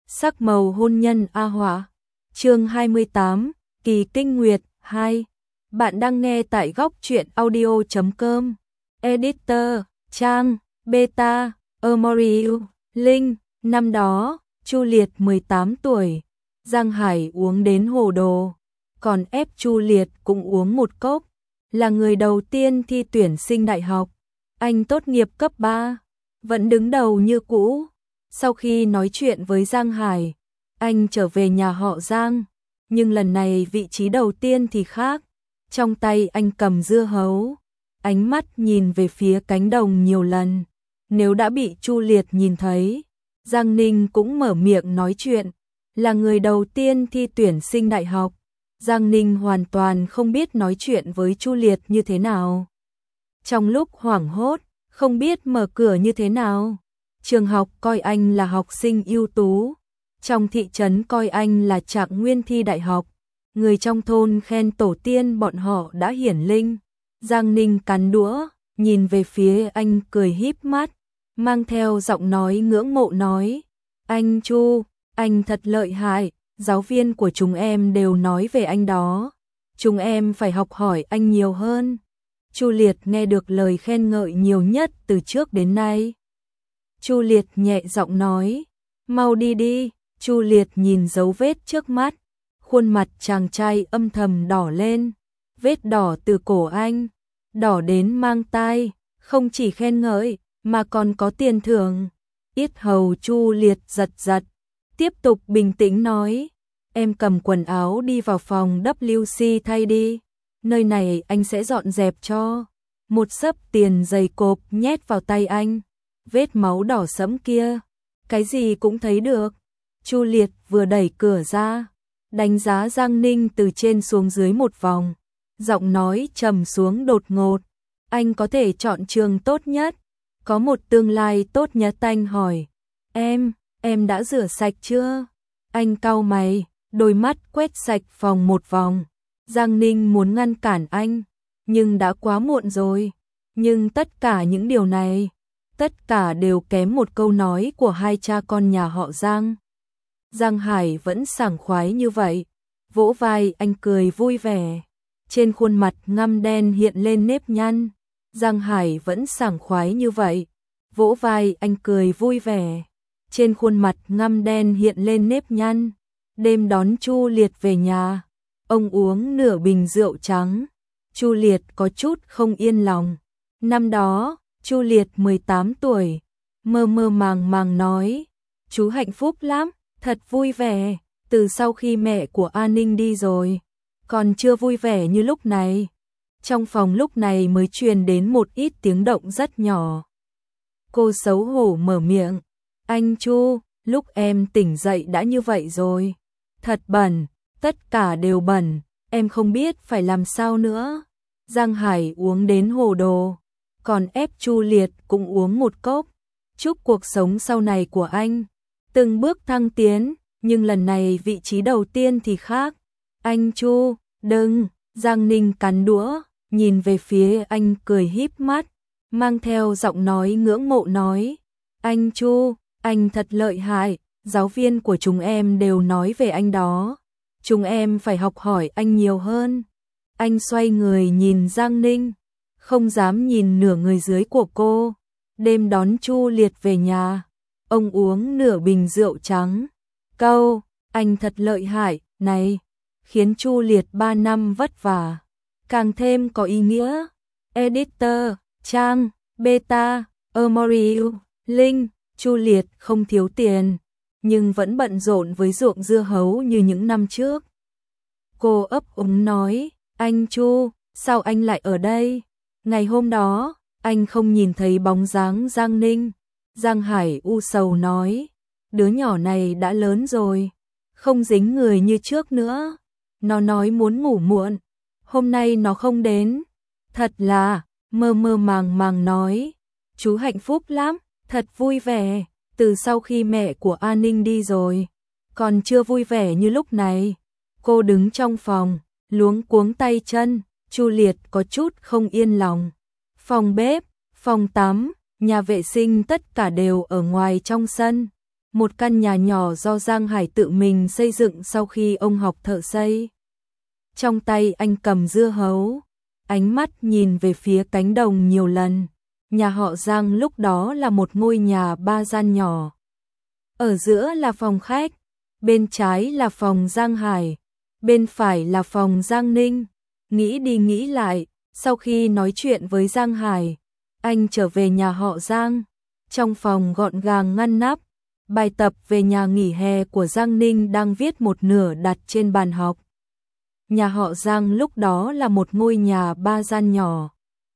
Sắc màu hôn nhân A Hỏa. Chương 28, Kỳ Kinh Nguyệt 2. Bạn đang nghe tại góc truyện audio.com. Editor, Trang, Beta, Amoriu, Linh. Năm đó, Chu Liệt 18 tuổi, Giang Hải uống đến hồ đồ, còn ép Chu Liệt cũng uống một cốc. Là người đầu tiên thi tuyển sinh đại học, anh tốt nghiệp cấp 3, vẫn đứng đầu như cũ. Sau khi nói chuyện với Giang Hải, anh trở về nhà họ Giang, nhưng lần này vị trí đầu tiên thì khác. Trong tay anh cầm dưa hấu, ánh mắt nhìn về phía cánh đồng nhiều lần. Nếu đã bị Chu Liệt nhìn thấy, Giang Ninh cũng mở miệng nói chuyện. Là người đầu tiên thi tuyển sinh đại học, Giang Ninh hoàn toàn không biết nói chuyện với Chu Liệt như thế nào. Trong lúc hoảng hốt, không biết mở cửa như thế nào. Trường học coi anh là học sinh ưu tú, trong thị trấn coi anh là trạng nguyên thi đại học, người trong thôn khen tổ tiên bọn họ đã hiển linh. Giang Ninh cắn đũa, nhìn về phía anh cười híp mắt, mang theo giọng nói ngưỡng mộ nói: "Anh Chu, anh thật lợi hại, giáo viên của chúng em đều nói về anh đó. Chúng em phải học hỏi anh nhiều hơn." Chu Liệt nghe được lời khen ngợi nhiều nhất từ trước đến nay. Chu Liệt nhẹ giọng nói: "Mau đi đi." Chu Liệt nhìn dấu vết trước mắt, khuôn mặt chàng trai âm thầm đỏ lên, vết đỏ từ cổ anh, đỏ đến mang tai, không chỉ khen ngợi, mà còn có tiền thưởng. Yết hầu Chu Liệt giật giật, tiếp tục bình tĩnh nói: "Em cầm quần áo đi vào phòng WC thay đi, nơi này anh sẽ dọn dẹp cho." Một xấp tiền dày cộp nhét vào tay anh, vết máu đỏ sẫm kia, cái gì cũng thấy được. Chu Liệt vừa đẩy cửa ra, đánh giá Giang Ninh từ trên xuống dưới một vòng, giọng nói trầm xuống đột ngột: "Anh có thể chọn trường tốt nhất, có một tương lai tốt nhất." Anh hỏi: Em đã rửa sạch chưa?" Anh cau mày, đôi mắt quét sạch phòng một vòng. Giang Ninh muốn ngăn cản anh, nhưng đã quá muộn rồi. Nhưng tất cả những điều này, tất cả đều kém một câu nói của hai cha con nhà họ Giang. Giang Hải vẫn sảng khoái như vậy, vỗ vai anh cười vui vẻ, trên khuôn mặt ngăm đen hiện lên nếp nhăn. Giang Hải vẫn sảng khoái như vậy, vỗ vai anh cười vui vẻ, trên khuôn mặt ngăm đen hiện lên nếp nhăn. Đêm đón Chu Liệt về nhà, ông uống nửa bình rượu trắng. Chu Liệt có chút không yên lòng. Năm đó, Chu Liệt 18 tuổi, mơ mơ màng màng nói: "Chú hạnh phúc lắm, thật vui vẻ, từ sau khi mẹ của A Ninh đi rồi, còn chưa vui vẻ như lúc này." Trong phòng lúc này mới truyền đến một ít tiếng động rất nhỏ. Cô xấu hổ mở miệng: "Anh Chu, lúc em tỉnh dậy đã như vậy rồi. Thật bẩn, tất cả đều bẩn, em không biết phải làm sao nữa." Giang Hải uống đến hồ đồ, còn ép Chu Liệt cũng uống một cốc. Chúc cuộc sống sau này của anh từng bước thăng tiến, nhưng lần này vị trí đầu tiên thì khác. "Anh Chu, đừng." Giang Ninh cắn đũa, nhìn về phía anh cười híp mắt, mang theo giọng nói ngưỡng mộ nói: "Anh Chu, anh thật lợi hại, giáo viên của chúng em đều nói về anh đó. Chúng em phải học hỏi anh nhiều hơn." Anh xoay người nhìn Giang Ninh, không dám nhìn nửa người dưới của cô. Đêm đón Chu Liệt về nhà, ông uống nửa bình rượu trắng. Câu "anh thật lợi hại" này khiến Chu Liệt 3 năm vất vả càng thêm có ý nghĩa. Editor, Trang, Beta, Amoriu, Linh. Chu Liệt không thiếu tiền, nhưng vẫn bận rộn với ruộng dưa hấu như những năm trước. Cô ấp úng nói: "Anh Chu, sao anh lại ở đây? Ngày hôm đó, anh không nhìn thấy bóng dáng Giang Ninh." Giang Hải u sầu nói: "Đứa nhỏ này đã lớn rồi, không dính người như trước nữa. Nó nói muốn ngủ muộn, hôm nay nó không đến." Thật là, mơ mơ màng màng nói: "Chú hạnh phúc lắm, thật vui vẻ, từ sau khi mẹ của A Ninh đi rồi, còn chưa vui vẻ như lúc này." Cô đứng trong phòng, luống cuống tay chân. Chu Liệt có chút không yên lòng. Phòng bếp, phòng tắm, nhà vệ sinh tất cả đều ở ngoài trong sân. một căn nhà nhỏ do Giang Hải tự mình xây dựng sau khi ông học thợ xây. Trong tay anh cầm dưa hấu, ánh mắt nhìn về phía cánh đồng nhiều lần. Nhà họ Giang lúc đó là một ngôi nhà 3 gian nhỏ. Ở giữa là phòng khách, bên trái là phòng Giang Hải, bên phải là phòng Giang Ninh. Nghĩ đi nghĩ lại, sau khi nói chuyện với Giang Hải, anh trở về nhà họ Giang. Trong phòng gọn gàng ngăn nắp, bài tập về nhà nghỉ hè của Giang Ninh đang viết một nửa đặt trên bàn học. Nhà họ Giang lúc đó là một ngôi nhà 3 gian nhỏ.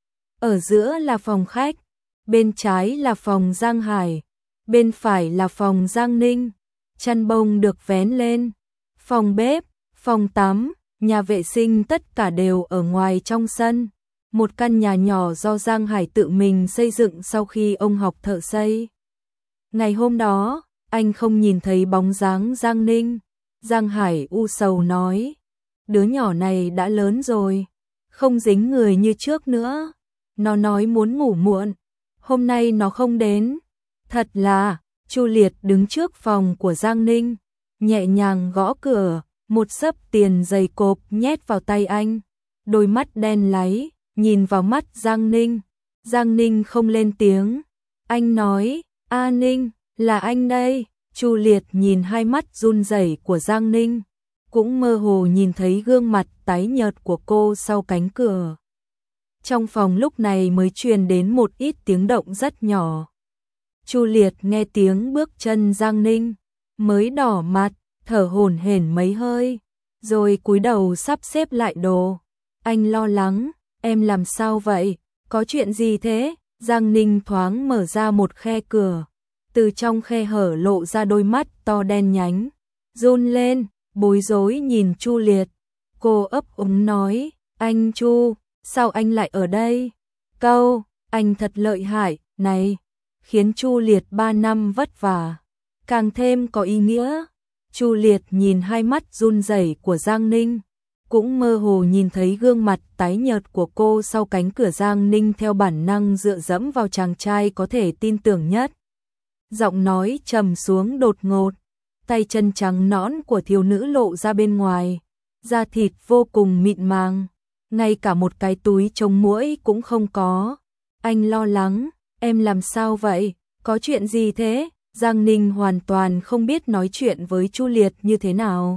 Ở giữa là phòng khách, bên trái là phòng Giang Hải, bên phải là phòng Giang Ninh. Chăn bông được vén lên, phòng bếp, phòng tắm, nhà vệ sinh tất cả đều ở ngoài trong sân. Một căn nhà nhỏ do Giang Hải tự mình xây dựng sau khi ông học thợ xây. Ngày hôm đó, anh không nhìn thấy bóng dáng Giang Ninh. Giang Hải u sầu nói, đứa nhỏ này đã lớn rồi, không dính người như trước nữa. Nó nói muốn ngủ muộn, hôm nay nó không đến. Thật là, Chu Liệt đứng trước phòng của Giang Ninh, nhẹ nhàng gõ cửa, một xấp tiền dày cộp nhét vào tay anh. Đôi mắt đen láy, nhìn vào mắt Giang Ninh. Giang Ninh không lên tiếng. Anh nói, A Ninh, là anh đây. Chu Liệt nhìn hai mắt run rẩy của Giang Ninh, cũng mơ hồ nhìn thấy gương mặt tái nhợt của cô sau cánh cửa. Trong phòng lúc này mới truyền đến một ít tiếng động rất nhỏ. Chu Liệt nghe tiếng bước chân Giang Ninh, mới đỏ mặt, thở hổn hển mấy hơi, rồi cúi đầu sắp xếp lại đồ. Anh lo lắng, em làm sao vậy? Có chuyện gì thế? Giang Ninh thoáng mở ra một khe cửa, từ trong khe hở lộ ra đôi mắt to đen nhánh, run lên, bối rối nhìn Chu Liệt. Cô ấp úng nói, anh Chu, sao anh lại ở đây? Câu, anh thật lợi hại, này, khiến Chu Liệt 3 năm vất vả càng thêm có ý nghĩa. Chu Liệt nhìn hai mắt run rẩy của Giang Ninh, cũng mơ hồ nhìn thấy gương mặt tái nhợt của cô sau cánh cửa. Giang Ninh theo bản năng dựa dẫm vào chàng trai có thể tin tưởng nhất. Giọng nói trầm xuống đột ngột, tay chân trắng nõn của thiếu nữ lộ ra bên ngoài, da thịt vô cùng mịn màng, ngay cả một cái túi chống muỗi cũng không có. Anh lo lắng, em làm sao vậy? Có chuyện gì thế? Giang Ninh hoàn toàn không biết nói chuyện với Chu Liệt như thế nào.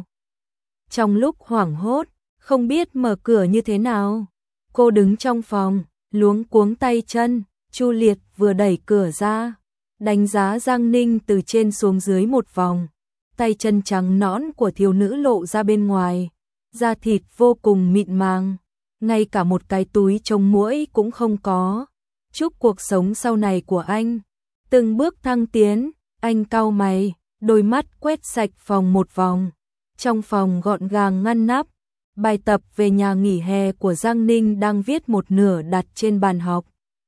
Trong lúc hoảng hốt, không biết mở cửa như thế nào, cô đứng trong phòng, luống cuống tay chân. Chu Liệt vừa đẩy cửa ra, đánh giá Giang Ninh từ trên xuống dưới một vòng, tay chân trắng nõn của thiếu nữ lộ ra bên ngoài, da thịt vô cùng mịn màng, ngay cả một cái túi chống muỗi cũng không có. Chúc cuộc sống sau này của anh từng bước thăng tiến. Anh cau mày, đôi mắt quét sạch phòng một vòng. Trong phòng gọn gàng ngăn nắp, bài tập về nhà nghỉ hè của Giang Ninh đang viết một nửa đặt trên bàn học.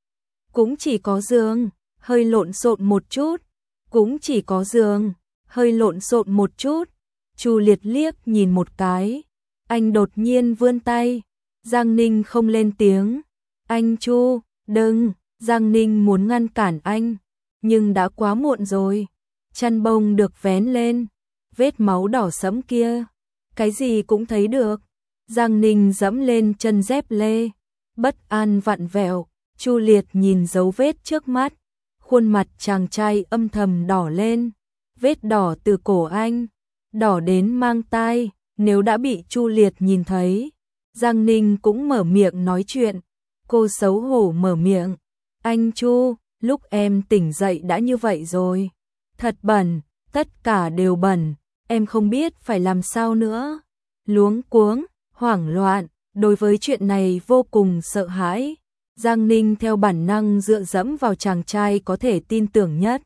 Cũng chỉ có giường, hơi lộn xộn một chút. Cũng chỉ có giường, hơi lộn xộn một chút. Chu Liệt liếc nhìn một cái. Anh đột nhiên vươn tay. Giang Ninh không lên tiếng. Anh Chu, đừng. Giang Ninh muốn ngăn cản anh, nhưng đã quá muộn rồi. Chăn bông được vén lên, vết máu đỏ sẫm kia, cái gì cũng thấy được. Giang Ninh dẫm lên chân dép lê, bất an vặn vẹo. Chu Liệt nhìn dấu vết trước mắt, khuôn mặt chàng trai âm thầm đỏ lên, vết đỏ từ cổ anh, đỏ đến mang tai. Nếu đã bị Chu Liệt nhìn thấy, Giang Ninh cũng mở miệng nói chuyện. Cô xấu hổ mở miệng, anh Chu, lúc em tỉnh dậy đã như vậy rồi. Thật bẩn, tất cả đều bẩn, em không biết phải làm sao nữa. Luống cuống, hoảng loạn, đối với chuyện này vô cùng sợ hãi. Giang Ninh theo bản năng dựa dẫm vào chàng trai có thể tin tưởng nhất.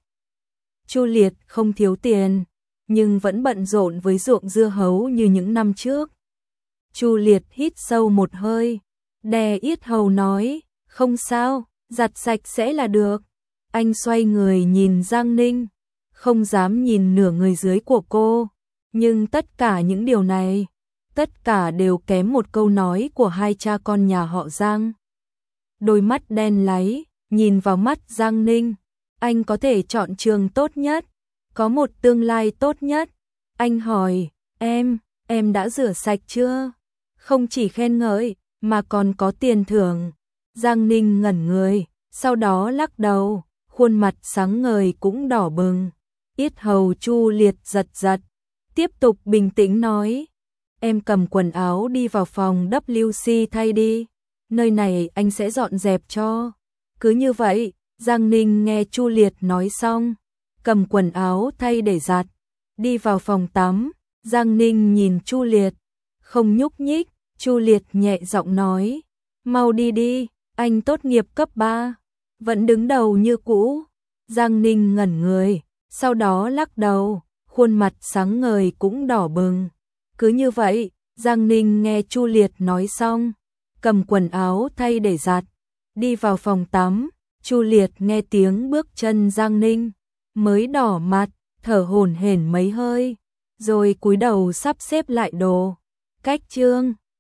Chu Liệt không thiếu tiền, nhưng vẫn bận rộn với ruộng dưa hấu như những năm trước. Chu Liệt hít sâu một hơi, đè yết hầu nói, không sao, giặt sạch sẽ là được. Anh xoay người nhìn Giang Ninh, không dám nhìn nửa người dưới của cô, nhưng tất cả những điều này, tất cả đều kém một câu nói của hai cha con nhà họ Giang. Đôi mắt đen láy, nhìn vào mắt Giang Ninh, anh có thể chọn trường tốt nhất, có một tương lai tốt nhất. Anh hỏi, em đã rửa sạch chưa? Không chỉ khen ngợi, mà còn có tiền thưởng. Giang Ninh ngẩn người, sau đó lắc đầu, khuôn mặt sáng ngời cũng đỏ bừng. Yết hầu Chu Liệt giật giật, tiếp tục bình tĩnh nói, em cầm quần áo đi vào phòng WC thay đi, nơi này anh sẽ dọn dẹp cho. Cứ như vậy, Giang Ninh nghe Chu Liệt nói xong, cầm quần áo thay để giặt, đi vào phòng tắm. Giang Ninh nhìn Chu Liệt, không nhúc nhích. Chu Liệt nhẹ giọng nói, mau đi đi, anh tốt nghiệp cấp 3, vẫn đứng đầu như cũ. Giang Ninh ngẩn người, sau đó lắc đầu, khuôn mặt sáng ngời cũng đỏ bừng. Cứ như vậy, Giang Ninh nghe Chu Liệt nói xong, cầm quần áo thay để giặt, đi vào phòng tắm. Chu Liệt nghe tiếng bước chân Giang Ninh, mới đỏ mặt, thở hổn hển mấy hơi, rồi cúi đầu sắp xếp lại đồ. Cách chương